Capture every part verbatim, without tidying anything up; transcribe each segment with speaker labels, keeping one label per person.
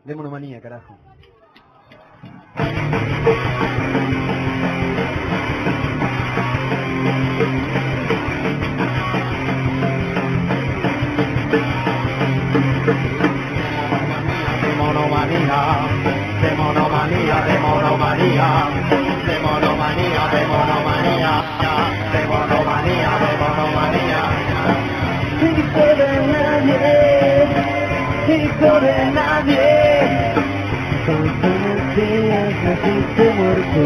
Speaker 1: De monomanía, carajo. De monomanía, de monomanía, de monomanía, de monomanía, de monomanía, de monomanía, de monomanía. Hijo de nadie, hijo de nadie, con tus días naciste muerto.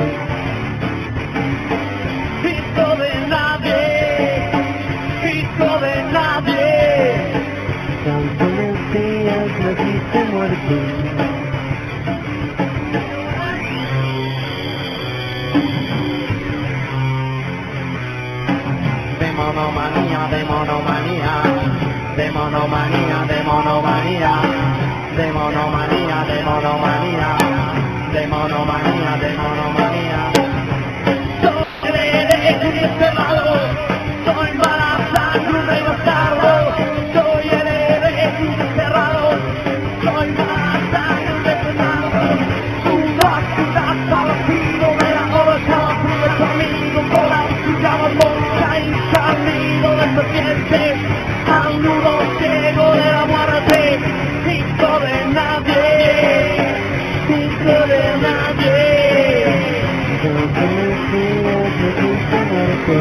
Speaker 1: Hijo de nadie, hijo de nadie, con tus días naciste muerto. De monomanía, de monomanía, de monomanía, de monomanía, de monomanía, de monomanía, de monomanía, de monomanía. Soy hereje encerrado, soy mala sangre, un rey bastardo. Soy hereje encerrado, soy mala sangre, un rey bastardo. Un bastard salvacido de la oveja, de tu amigo, por la llama monja y salido de serpiente, al nudo ciego de la muerte. Hijo de nadie, hijo de nadie, con tus días naciste muerto.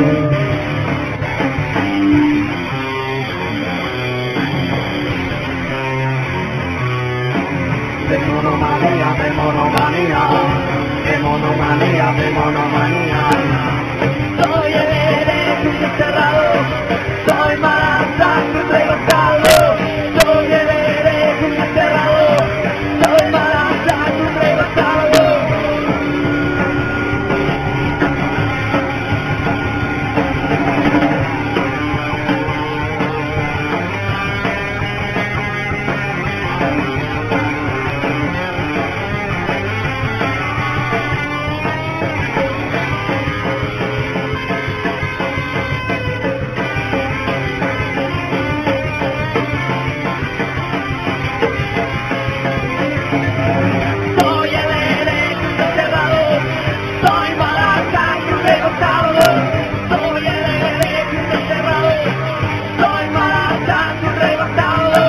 Speaker 1: De monomanía, de monomanía, de monomanía, de monomanía. Soy el hereje encerrado, soy mala sangre, un rey bastardo. Soy el hereje encerrado, soy mala sangre, un rey bastardo. Soy el hereje encerrado, soy mala sangre, un rey bastardo. Soy el hereje encerrado, soy mala sangre, un rey bastardo.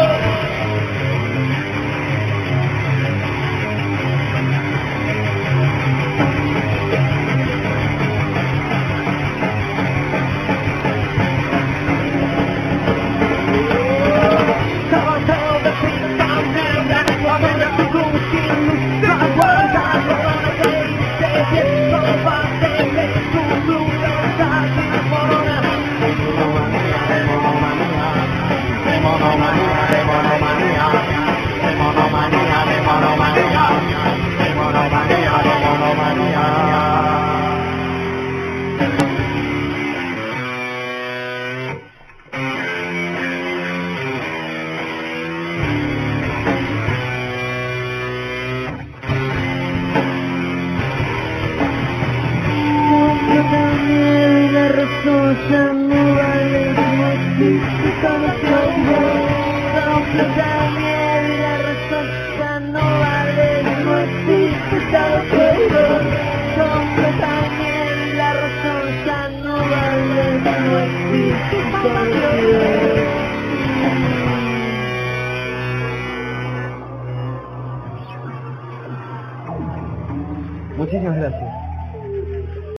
Speaker 1: La razón ya no vale, no existe conociendo. Daniel, la razón ya no vale, no existe conociendo. Daniel, la razón ya no vale, no existe conociendo. Muchísimas gracias.